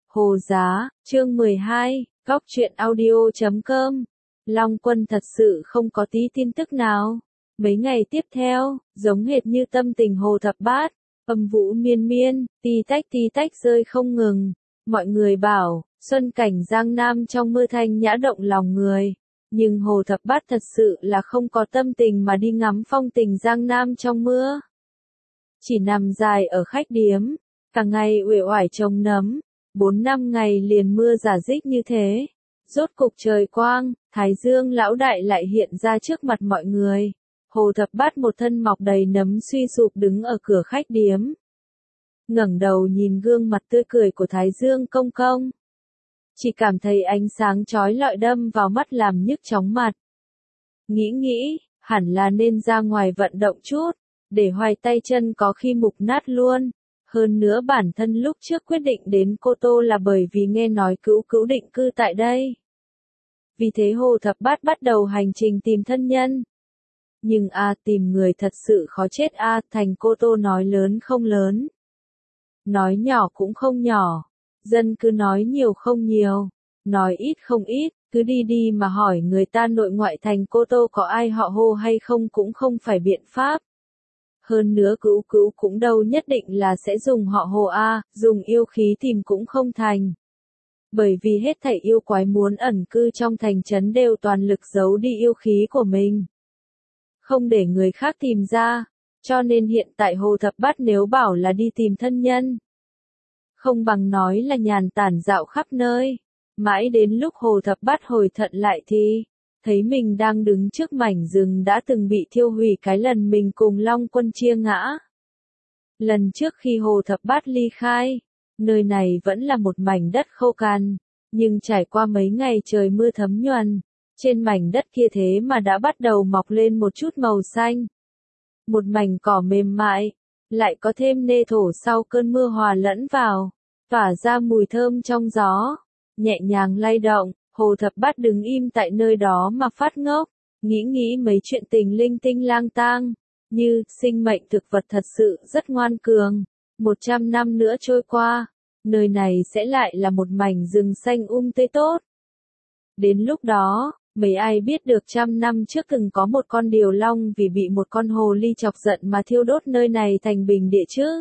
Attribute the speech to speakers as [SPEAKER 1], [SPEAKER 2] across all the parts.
[SPEAKER 1] Hồ Giá, chương 12, Góc truyện audio.com. Long Quân thật sự không có tí tin tức nào. Mấy ngày tiếp theo, giống hệt như tâm tình Hồ Thập Bát, âm vũ miên miên, tí tách rơi không ngừng. Mọi người bảo, xuân cảnh Giang Nam trong mưa thanh nhã động lòng người. Nhưng Hồ Thập Bát thật sự là không có tâm tình mà đi ngắm phong tình Giang Nam trong mưa. Chỉ nằm dài ở khách điếm, cả ngày uể oải trông nấm, 4-5 ngày liền mưa rả rích như thế. Rốt cục trời quang, Thái Dương lão đại lại hiện ra trước mặt mọi người. Hồ Thập Bát một thân mọc đầy nấm suy sụp đứng ở cửa khách điếm. Ngẩng đầu nhìn gương mặt tươi cười của Thái Dương công công. Chỉ cảm thấy ánh sáng chói lọi đâm vào mắt làm nhức chóng mặt. Nghĩ, hẳn là nên ra ngoài vận động chút, để hoài tay chân có khi mục nát luôn. Hơn nữa bản thân lúc trước quyết định đến Cô Tô là bởi vì nghe nói Cữu định cư tại đây. Vì thế Hồ Thập Bát bắt đầu hành trình tìm thân nhân. Nhưng tìm người thật sự khó chết thành Cô Tô nói lớn không lớn. Nói nhỏ cũng không nhỏ. Dân cứ nói nhiều không nhiều. Nói ít không ít, cứ đi mà hỏi người ta nội ngoại thành Cô Tô có ai họ Hồ hay không cũng không phải biện pháp. Hơn nữa Cữu cũng đâu nhất định là sẽ dùng họ Hồ dùng yêu khí tìm cũng không thành. Bởi vì hết thảy yêu quái muốn ẩn cư trong thành trấn đều toàn lực giấu đi yêu khí của mình. Không để người khác tìm ra, cho nên hiện tại Hồ Thập Bát nếu bảo là đi tìm thân nhân. Không bằng nói là nhàn tản dạo khắp nơi. Mãi đến lúc Hồ Thập Bát hồi thận lại thì thấy mình đang đứng trước mảnh rừng đã từng bị thiêu hủy cái lần mình cùng Long Quân chia ngã. Lần trước khi Hồ Thập Bát ly khai, nơi này vẫn là một mảnh đất khô cằn, nhưng trải qua mấy ngày trời mưa thấm nhuần, trên mảnh đất kia thế mà đã bắt đầu mọc lên một chút màu xanh. Một mảnh cỏ mềm mại, lại có thêm nê thổ sau cơn mưa hòa lẫn vào, tỏa ra mùi thơm trong gió, nhẹ nhàng lay động. Hồ Thập Bát đứng im tại nơi đó mà phát ngốc, nghĩ mấy chuyện tình linh tinh lang tang, như sinh mệnh thực vật thật sự rất ngoan cường. 100 năm nữa trôi qua, nơi này sẽ lại là một mảnh rừng xanh tươi tốt. Đến lúc đó, mấy ai biết được 100 năm trước từng có một con điều long vì bị một con hồ ly chọc giận mà thiêu đốt nơi này thành bình địa chứ.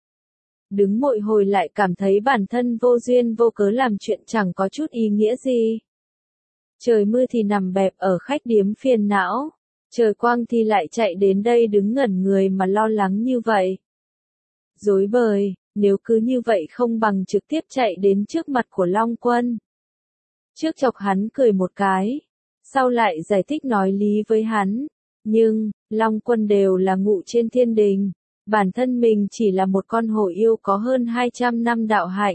[SPEAKER 1] Đứng một hồi lại cảm thấy bản thân vô duyên vô cớ làm chuyện chẳng có chút ý nghĩa gì. Trời mưa thì nằm bẹp ở khách điếm phiền não, trời quang thì lại chạy đến đây đứng ngẩn người mà lo lắng như vậy. Rối bời, nếu cứ như vậy không bằng trực tiếp chạy đến trước mặt của Long Quân. Trước chọc hắn cười một cái, sau lại giải thích nói lý với hắn, nhưng, Long Quân đều là ngụ trên thiên đình, bản thân mình chỉ là một con hổ yêu có hơn 200 năm đạo hạnh.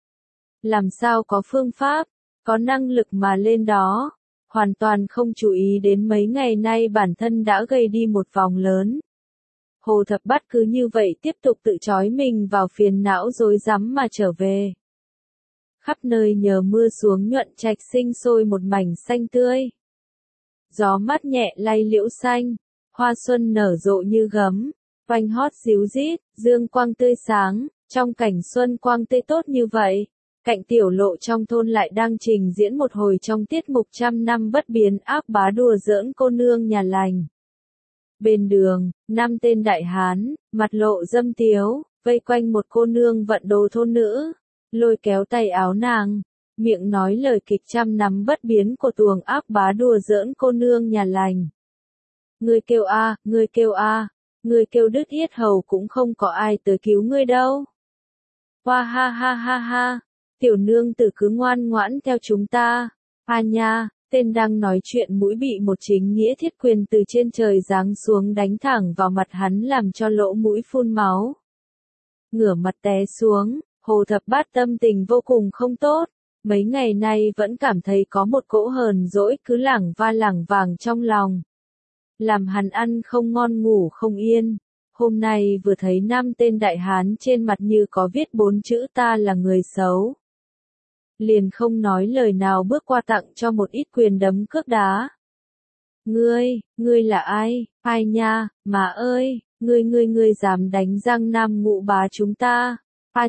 [SPEAKER 1] Làm sao có phương pháp, có năng lực mà lên đó, hoàn toàn không chú ý đến mấy ngày nay bản thân đã gây đi một vòng lớn. Hồ Thập Bát cứ như vậy tiếp tục tự trói mình vào phiền não rối rắm mà trở về. Khắp nơi nhờ mưa xuống nhuận trạch sinh sôi một mảnh xanh tươi. Gió mát nhẹ lay liễu xanh, hoa xuân nở rộ như gấm, vành hót ríu rít, dương quang tươi sáng, trong cảnh xuân quang tươi tốt như vậy. Cạnh tiểu lộ trong thôn lại đang trình diễn một hồi trong tiết mục 100 năm bất biến ác bá đùa giỡn cô nương nhà lành. Bên đường, 5 tên đại hán, mặt lộ dâm tiếu, vây quanh một cô nương vận đồ thôn nữ, lôi kéo tay áo nàng, miệng nói lời kịch 100 năm bất biến của tuồng ác bá đùa giỡn cô nương nhà lành. Ngươi kêu ngươi kêu ngươi kêu đứt yết hầu cũng không có ai tới cứu ngươi đâu. Hoa ha. Tiểu nương tử cứ ngoan ngoãn theo chúng ta. Nha, tên đang nói chuyện mũi bị một chính nghĩa thiết quyền từ trên trời giáng xuống đánh thẳng vào mặt hắn làm cho lỗ mũi phun máu. Ngửa mặt té xuống, Hồ Thập Bát tâm tình vô cùng không tốt. Mấy ngày nay vẫn cảm thấy có một cỗ hờn dỗi cứ lảng vàng trong lòng. Làm hắn ăn không ngon ngủ không yên. Hôm nay vừa thấy 5 tên đại hán trên mặt như có viết 4 chữ ta là người xấu. Liền không nói lời nào bước qua tặng cho một ít quyền đấm cước đá. Ngươi là ai? Ai nha, má ơi, ngươi dám đánh Giang Nam ngụ bá chúng ta. A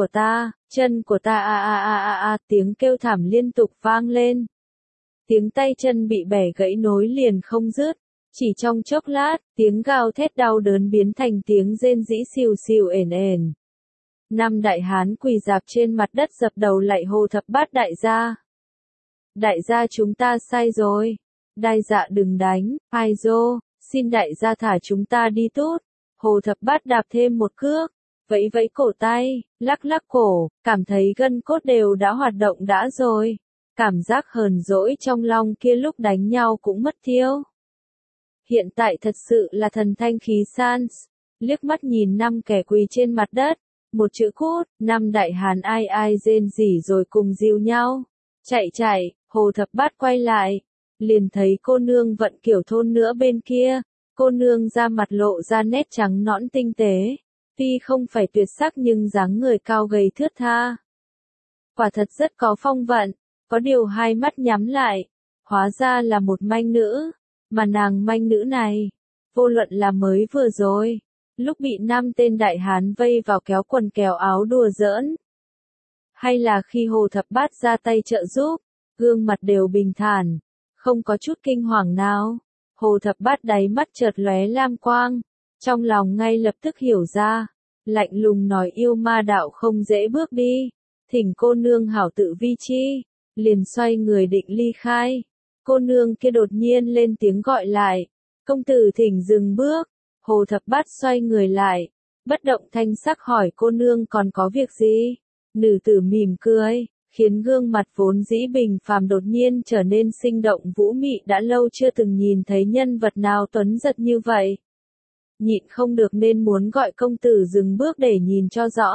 [SPEAKER 1] chân của ta tiếng kêu thảm liên tục vang lên. Tiếng tay chân bị bẻ gãy nối liền không dứt. Chỉ trong chốc lát, tiếng gào thét đau đớn biến thành tiếng rên rỉ xìu xìu ền ền. Năm đại hán quỳ rạp trên mặt đất dập đầu lạy Hồ Thập Bát đại gia. Đại gia chúng ta sai rồi. Đại dạ đừng đánh, ai dô, xin đại gia thả chúng ta đi tốt. Hồ Thập Bát đạp thêm một cước, vẫy vẫy cổ tay, lắc lắc cổ, cảm thấy gân cốt đều đã hoạt động đã rồi. Cảm giác hờn dỗi trong lòng kia lúc đánh nhau cũng mất tiêu. Hiện tại thật sự là thần thanh khí san. Liếc mắt nhìn năm kẻ quỳ trên mặt đất, một chữ cút, năm đại hán ai ai rên rỉ rồi cùng dìu nhau. Chạy, Hồ Thập Bát quay lại, liền thấy cô nương Vận Kiểu thôn nữa bên kia. Cô nương da mặt lộ ra nét trắng nõn tinh tế, tuy không phải tuyệt sắc nhưng dáng người cao gầy thướt tha. Quả thật rất có phong vận, có điều hai mắt nhắm lại, hóa ra là một manh nữ, mà nàng manh nữ này, vô luận là mới vừa rồi, lúc bị 5 tên đại hán vây vào kéo quần kéo áo đùa giỡn, hay là khi Hồ Thập Bát ra tay trợ giúp, gương mặt đều bình thản, không có chút kinh hoàng nào. Hồ Thập Bát đáy mắt chợt lóe lam quang, trong lòng ngay lập tức hiểu ra, lạnh lùng nói yêu ma đạo không dễ bước đi, thỉnh cô nương hảo tự vi chi, liền xoay người định ly khai. Cô nương kia đột nhiên lên tiếng gọi lại, công tử thỉnh dừng bước. Hồ Thập Bát xoay người lại, bất động thanh sắc hỏi cô nương còn có việc gì. Nữ tử mỉm cười, khiến gương mặt vốn dĩ bình phàm đột nhiên trở nên sinh động vũ mị, đã lâu chưa từng nhìn thấy nhân vật nào tuấn giật như vậy. Nhịn không được nên muốn gọi công tử dừng bước để nhìn cho rõ.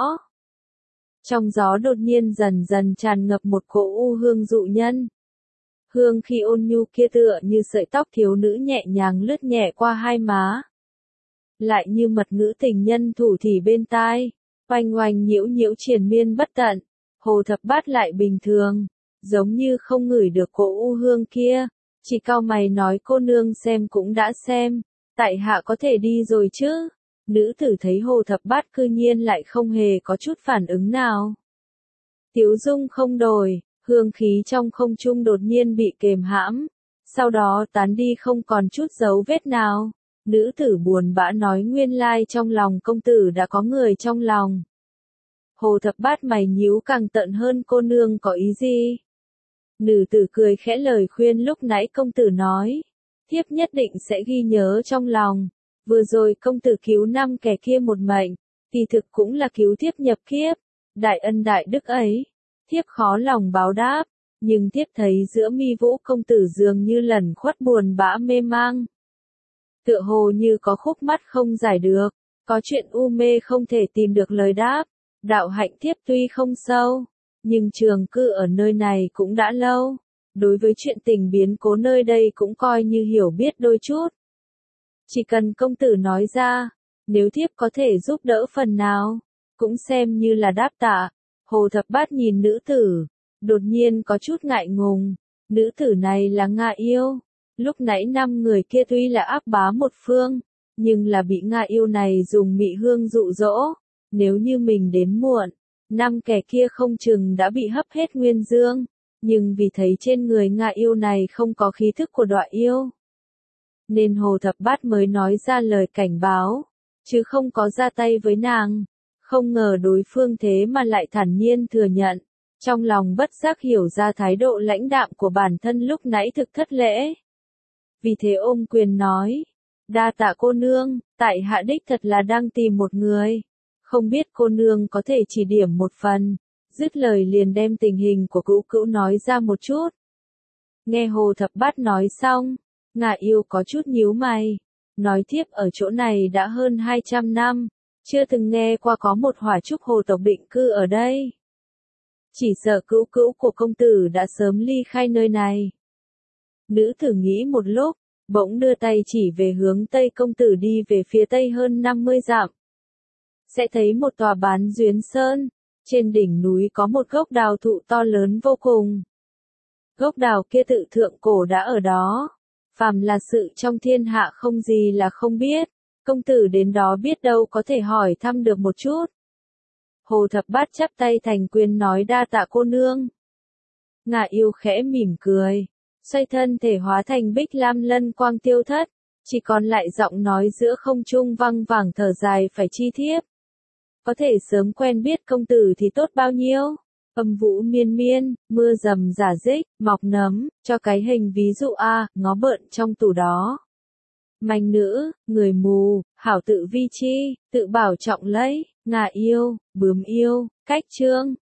[SPEAKER 1] Trong gió đột nhiên dần dần tràn ngập một cỗ u hương dụ nhân. Hương khi ôn nhu kia tựa như sợi tóc thiếu nữ nhẹ nhàng lướt nhẹ qua hai má. Lại như mật ngữ tình nhân thủ thỉ bên tai, oanh oanh nhiễu nhiễu triền miên bất tận. Hồ Thập Bát lại bình thường, giống như không ngửi được cỗ u hương kia, chỉ cau mày nói cô nương xem cũng đã xem, tại hạ có thể đi rồi chứ. Nữ tử thấy Hồ Thập Bát cư nhiên lại không hề có chút phản ứng nào. Tiếu dung không đổi, hương khí trong không trung đột nhiên bị kềm hãm, sau đó tán đi không còn chút dấu vết nào. Nữ tử buồn bã nói nguyên lai trong lòng công tử đã có người trong lòng. Hồ Thập Bát mày nhíu càng tận hơn, cô nương có ý gì? Nữ tử cười khẽ lời khuyên lúc nãy công tử nói, thiếp nhất định sẽ ghi nhớ trong lòng. Vừa rồi công tử cứu 5 kẻ kia một mệnh, thì thực cũng là cứu thiếp nhập kiếp. Đại ân đại đức ấy, thiếp khó lòng báo đáp, nhưng thiếp thấy giữa mi vũ công tử dường như lẩn khuất buồn bã mê mang. Tựa hồ như có khúc mắc không giải được, có chuyện u mê không thể tìm được lời đáp. Đạo hạnh thiếp tuy không sâu, nhưng trường cư ở nơi này cũng đã lâu. Đối với chuyện tình biến cố nơi đây cũng coi như hiểu biết đôi chút. Chỉ cần công tử nói ra, nếu thiếp có thể giúp đỡ phần nào, cũng xem như là đáp tạ. Hồ Thập Bát nhìn nữ tử, đột nhiên có chút ngại ngùng. Nữ tử này là Nga Yêu. Lúc nãy 5 người kia tuy là áp bá một phương, nhưng là bị Nga Yêu này dùng mị hương dụ dỗ. Nếu như mình đến muộn, 5 kẻ kia không chừng đã bị hấp hết nguyên dương, nhưng vì thấy trên người Nga Yêu này không có khí thức của đọa yêu, nên Hồ Thập Bát mới nói ra lời cảnh báo, chứ không có ra tay với nàng. Không ngờ đối phương thế mà lại thản nhiên thừa nhận, trong lòng bất giác hiểu ra thái độ lãnh đạm của bản thân lúc nãy thực thất lễ. Vì thế ôm quyền nói, đa tạ cô nương, tại hạ đích thật là đang tìm một người. Không biết cô nương có thể chỉ điểm một phần. Dứt lời liền đem tình hình của Cữu Cữu nói ra một chút. Nghe Hồ Thập Bát nói xong, Nga Yêu có chút nhíu mày, nói thiếp ở chỗ này đã hơn 200 năm, chưa từng nghe qua có một hỏa trúc hồ tộc định cư ở đây. Chỉ sợ Cữu Cữu của công tử đã sớm ly khai nơi này. Nữ tử nghĩ một lúc, bỗng đưa tay chỉ về hướng Tây, công tử đi về phía Tây hơn 50 dặm. Sẽ thấy một tòa bán duyên sơn, trên đỉnh núi có một gốc đào thụ to lớn vô cùng. Gốc đào kia tự thượng cổ đã ở đó, phàm là sự trong thiên hạ không gì là không biết, công tử đến đó biết đâu có thể hỏi thăm được một chút. Hồ Thập Bát chắp tay thành quyền nói đa tạ cô nương. Ngà Yêu khẽ mỉm cười, xoay thân thể hóa thành bích lam lân quang tiêu thất, chỉ còn lại giọng nói giữa không trung văng vẳng thở dài phải chi thiếp. Có thể sớm quen biết công tử thì tốt bao nhiêu. Âm vũ miên miên, mưa rầm rả rích, mọc nấm, cho cái hình ví dụ a, ngó bợn trong tủ đó. Manh nữ, người mù, hảo tự vi chi, tự bảo trọng lấy, Ngà Yêu, bướm yêu, cách chương.